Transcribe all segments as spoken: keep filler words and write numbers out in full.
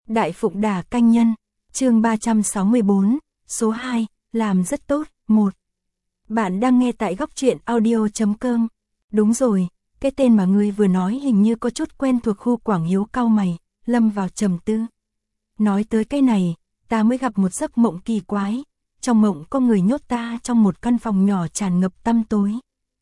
Đại Phụng Đà Canh Nhân, chương ba trăm sáu mươi bốn, số hai, làm rất tốt, một. Bạn đang nghe tại góc truyện audio.com. Đúng rồi, cái tên mà ngươi vừa nói hình như có chút quen thuộc. Khu Quảng Hiếu cau mày, lâm vào trầm tư. Nói tới cái này, ta mới gặp một giấc mộng kỳ quái. Trong mộng có người nhốt ta trong một căn phòng nhỏ tràn ngập tăm tối.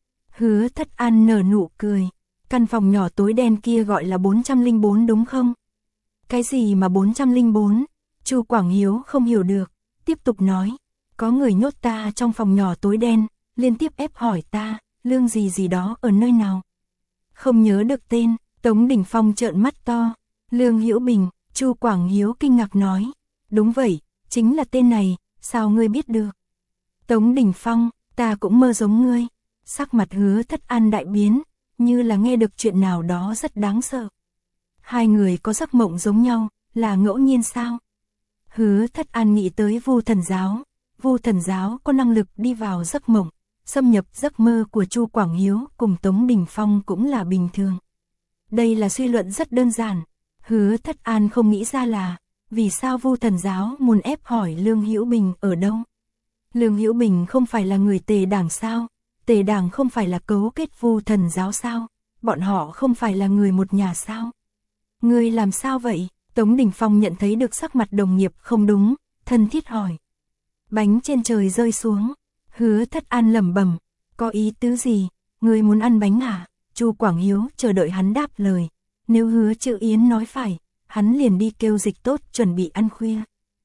Hứa Thất An nở nụ cười. Căn phòng nhỏ tối đen kia gọi là bốn trăm lẻ bốn đúng không? Cái gì mà bốn trăm lẻ bốn? Chu Quảng Hiếu không hiểu được, tiếp tục nói. Có người nhốt ta trong phòng nhỏ tối đen, liên tiếp ép hỏi ta, Lương gì gì đó ở nơi nào? Không nhớ được tên. Tống Đình Phong trợn mắt to. Lương Hữu Bình. Chu Quảng Hiếu kinh ngạc nói. Đúng vậy, chính là tên này, sao ngươi biết được? Tống Đình Phong, ta cũng mơ giống ngươi. Sắc mặt Hứa Thất An đại biến, như là nghe được chuyện nào đó rất đáng sợ. Hai người có giấc mộng giống nhau, là ngẫu nhiên sao? Hứa Thất An nghĩ tới Vu Thần Giáo. Vu Thần Giáo có năng lực đi vào giấc mộng, xâm nhập giấc mơ của Chu Quảng Hiếu cùng Tống Đình Phong cũng là bình thường. Đây là suy luận rất đơn giản. Hứa Thất An không nghĩ ra là, vì sao Vu Thần Giáo muốn ép hỏi Lương Hữu Bình ở đâu? Lương Hữu Bình không phải là người Tề Đảng sao? Tề Đảng không phải là cấu kết Vu Thần Giáo sao? Bọn họ không phải là người một nhà sao? Ngươi làm sao vậy? Tống Đình Phong nhận thấy được sắc mặt đồng nghiệp không đúng, thân thiết hỏi. Bánh trên trời rơi xuống. Hứa Thất An lẩm bẩm, có ý tứ gì? Ngươi muốn ăn bánh à? Chu Quảng Hiếu chờ đợi hắn đáp lời. Nếu Hứa Chữ Yến nói phải, hắn liền đi kêu Dịch Tốt chuẩn bị ăn khuya.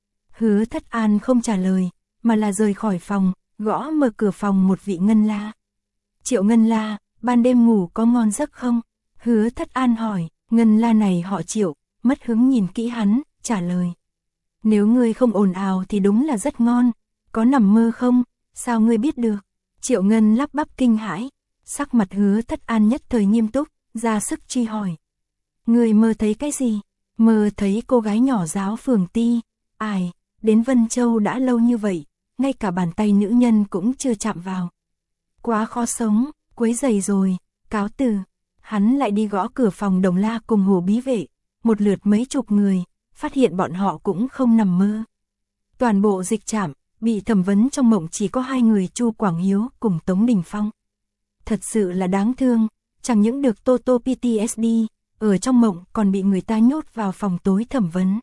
Hứa Thất An không trả lời, mà là rời khỏi phòng, gõ mở cửa phòng một vị Ngân La. Triệu Ngân La, ban đêm ngủ có ngon giấc không? Hứa Thất An hỏi. Ngân La này họ Triệu, mất hứng nhìn kỹ hắn, trả lời. Nếu ngươi không ồn ào thì đúng là rất ngon. Có nằm mơ không? Sao ngươi biết được? Triệu Ngân lắp bắp kinh hãi. Sắc mặt Hứa Thất An nhất thời nghiêm túc, ra sức truy hỏi. Ngươi mơ thấy cái gì? Mơ thấy cô gái nhỏ giáo phường Ti. Ai, đến Vân Châu đã lâu như vậy, ngay cả bàn tay nữ nhân cũng chưa chạm vào. Quá khó sống, quấy rầy rồi, cáo từ. Hắn lại đi gõ cửa phòng Đồng La cùng Hồ Bí Vệ, một lượt mấy chục người, phát hiện bọn họ cũng không nằm mơ. Toàn bộ dịch trạm, bị thẩm vấn trong mộng chỉ có hai người Chu Quảng Hiếu cùng Tống Đình Phong. Thật sự là đáng thương, chẳng những được Toto pê tê ét đê, ở trong mộng còn bị người ta nhốt vào phòng tối thẩm vấn.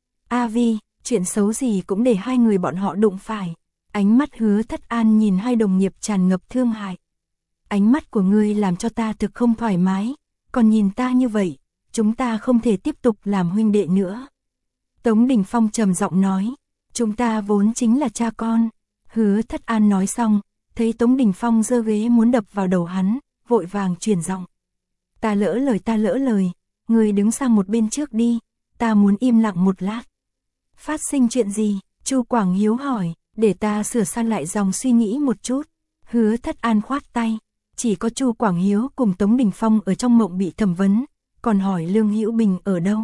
A Vi, chuyện xấu gì cũng để hai người bọn họ đụng phải. Ánh mắt Hứa Thất An nhìn hai đồng nghiệp tràn ngập thương hại. Ánh mắt của ngươi làm cho ta thực không thoải mái, còn nhìn ta như vậy, chúng ta không thể tiếp tục làm huynh đệ nữa. Tống Đình Phong trầm giọng nói, chúng ta vốn chính là cha con. Hứa Thất An nói xong, thấy Tống Đình Phong giơ ghế muốn đập vào đầu hắn, vội vàng chuyển giọng. Ta lỡ lời ta lỡ lời, ngươi đứng sang một bên trước đi, ta muốn im lặng một lát. Phát sinh chuyện gì? Chu Quảng Hiếu hỏi, để ta sửa sang lại dòng suy nghĩ một chút. Hứa Thất An khoát tay. Chỉ có Chu Quảng Hiếu cùng Tống Đình Phong ở trong mộng bị thẩm vấn, còn hỏi Lương Hữu Bình ở đâu.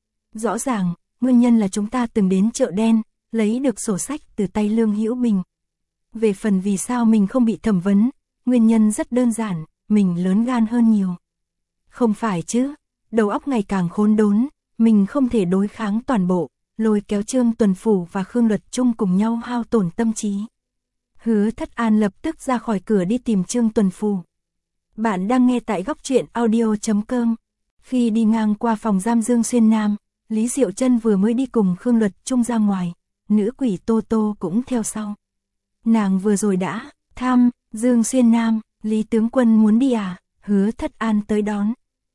Rõ ràng, nguyên nhân là chúng ta từng đến chợ đen, lấy được sổ sách từ tay Lương Hữu Bình. Về phần vì sao mình không bị thẩm vấn, nguyên nhân rất đơn giản, mình lớn gan hơn nhiều. Không phải chứ, đầu óc ngày càng khốn đốn, mình không thể đối kháng toàn bộ, lôi kéo Trương Tuần Phủ và Khương Luật Trung cùng nhau hao tổn tâm trí. Hứa Thất An lập tức ra khỏi cửa đi tìm Trương Tuần Phủ. Bạn đang nghe tại góc truyện audio.com. Khi đi ngang qua phòng giam Dương Xuyên Nam, Lý Diệu Trân vừa mới đi cùng Khương Luật Trung ra ngoài, nữ quỷ Tô Tô cũng theo sau. Nàng vừa rồi đã thăm Dương Xuyên Nam, Lý tướng quân muốn đi à? Hứa Thất An tới đón.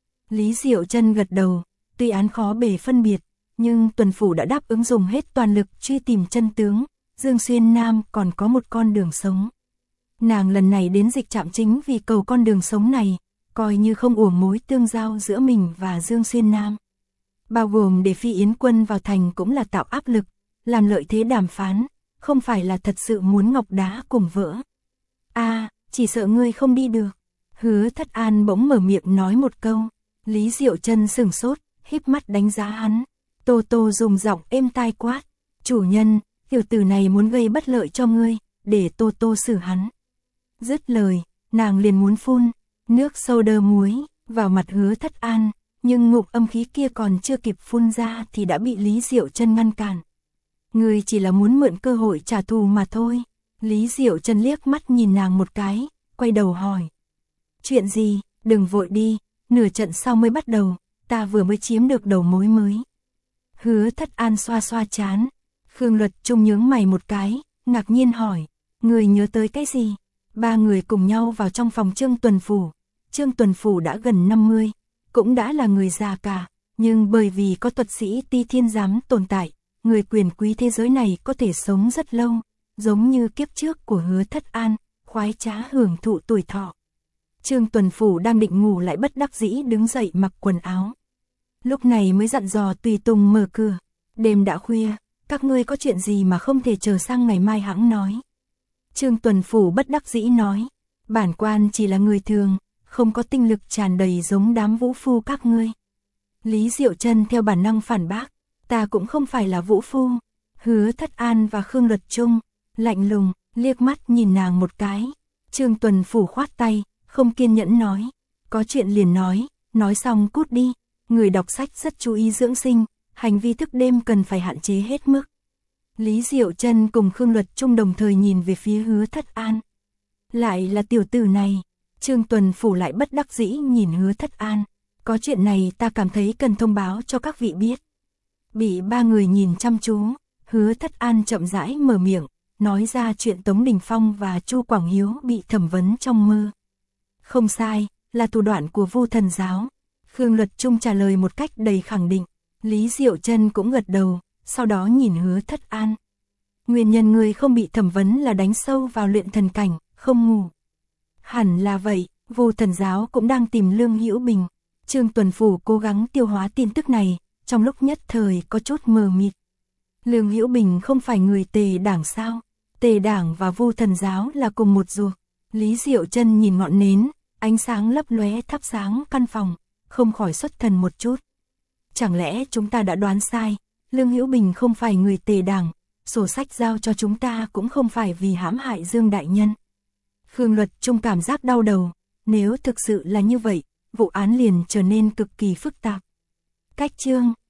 Lý Diệu Trân gật đầu, tuy án khó bề phân biệt, nhưng Tuần Phủ đã đáp ứng dùng hết toàn lực truy tìm chân tướng. Dương Xuyên Nam còn có một con đường sống. Nàng lần này đến dịch trạm chính vì cầu con đường sống này, coi như không uổng mối tương giao giữa mình và Dương Xuyên Nam. Bao gồm để Phi Yến Quân vào thành cũng là tạo áp lực, làm lợi thế đàm phán, không phải là thật sự muốn ngọc đá cùng vỡ. A, à, chỉ sợ ngươi không đi được. Hứa Thất An bỗng mở miệng nói một câu. Lý Diệu Trân sửng sốt, híp mắt đánh giá hắn. Tô Tô dùng giọng êm tai quát. Chủ nhân, tiểu tử này muốn gây bất lợi cho ngươi, để Tô Tô xử hắn. Dứt lời, nàng liền muốn phun nước soda muối vào mặt Hứa Thất An, nhưng ngụm âm khí kia còn chưa kịp phun ra thì đã bị Lý Diệu Trân ngăn cản. Ngươi chỉ là muốn mượn cơ hội trả thù mà thôi. Lý Diệu Trân liếc mắt nhìn nàng một cái, quay đầu hỏi. Chuyện gì, đừng vội đi, nửa trận sau mới bắt đầu, ta vừa mới chiếm được đầu mối mới. Hứa Thất An xoa xoa chán. Khương Luật Trung nhướng mày một cái, ngạc nhiên hỏi. Người nhớ tới cái gì? Ba người cùng nhau vào trong phòng Trương Tuần Phủ. Trương Tuần Phủ đã gần năm mươi, cũng đã là người già cả, nhưng bởi vì có thuật sĩ Ti Thiên Giám tồn tại, người quyền quý thế giới này có thể sống rất lâu, giống như kiếp trước của Hứa Thất An, khoái trá hưởng thụ tuổi thọ. Trương Tuần Phủ đang định ngủ lại bất đắc dĩ đứng dậy mặc quần áo. Lúc này mới dặn dò tùy tùng mở cửa. Đêm đã khuya, các ngươi có chuyện gì mà không thể chờ sang ngày mai hẵng nói. Trương Tuần Phủ bất đắc dĩ nói. Bản quan chỉ là người thường, không có tinh lực tràn đầy giống đám vũ phu các ngươi. Lý Diệu Trân theo bản năng phản bác. Ta cũng không phải là vũ phu. Hứa Thất An và Khương Luật Trung lạnh lùng liếc mắt nhìn nàng một cái. Trương Tuần Phủ khoát tay, không kiên nhẫn nói. Có chuyện liền nói, nói xong cút đi. Người đọc sách rất chú ý dưỡng sinh, hành vi thức đêm cần phải hạn chế hết mức. Lý Diệu Trân cùng Khương Luật Trung đồng thời nhìn về phía Hứa Thất An. Lại là tiểu tử này. Trương Tuần Phủ lại bất đắc dĩ nhìn Hứa Thất An. Có chuyện này ta cảm thấy cần thông báo cho các vị biết. Bị ba người nhìn chăm chú, Hứa Thất An chậm rãi mở miệng, nói ra chuyện Tống Đình Phong và Chu Quảng Hiếu bị thẩm vấn trong mơ. Không sai, là thủ đoạn của Vu Thần giáo. Khương Luật Trung trả lời một cách đầy khẳng định. Lý Diệu Trân cũng gật đầu, sau đó nhìn Hứa Thất An. Nguyên nhân người không bị thẩm vấn là đánh sâu vào luyện thần cảnh, không ngủ. Hẳn là vậy, Vu Thần giáo cũng đang tìm Lương Hữu Bình. Trương Tuần Phủ cố gắng tiêu hóa tin tức này, trong lúc nhất thời có chút mờ mịt. Lương Hữu Bình không phải người Tề Đảng sao? Tề Đảng và Vu Thần giáo là cùng một ruột. Lý Diệu Trân nhìn ngọn nến, ánh sáng lấp lóe thắp sáng căn phòng, không khỏi xuất thần một chút. Chẳng lẽ chúng ta đã đoán sai? Lương Hữu Bình không phải người Tề Đảng, sổ sách giao cho chúng ta cũng không phải vì hãm hại Dương đại nhân. Khương Luật Trung cảm giác đau đầu, nếu thực sự là như vậy, vụ án liền trở nên cực kỳ phức tạp. Cách chương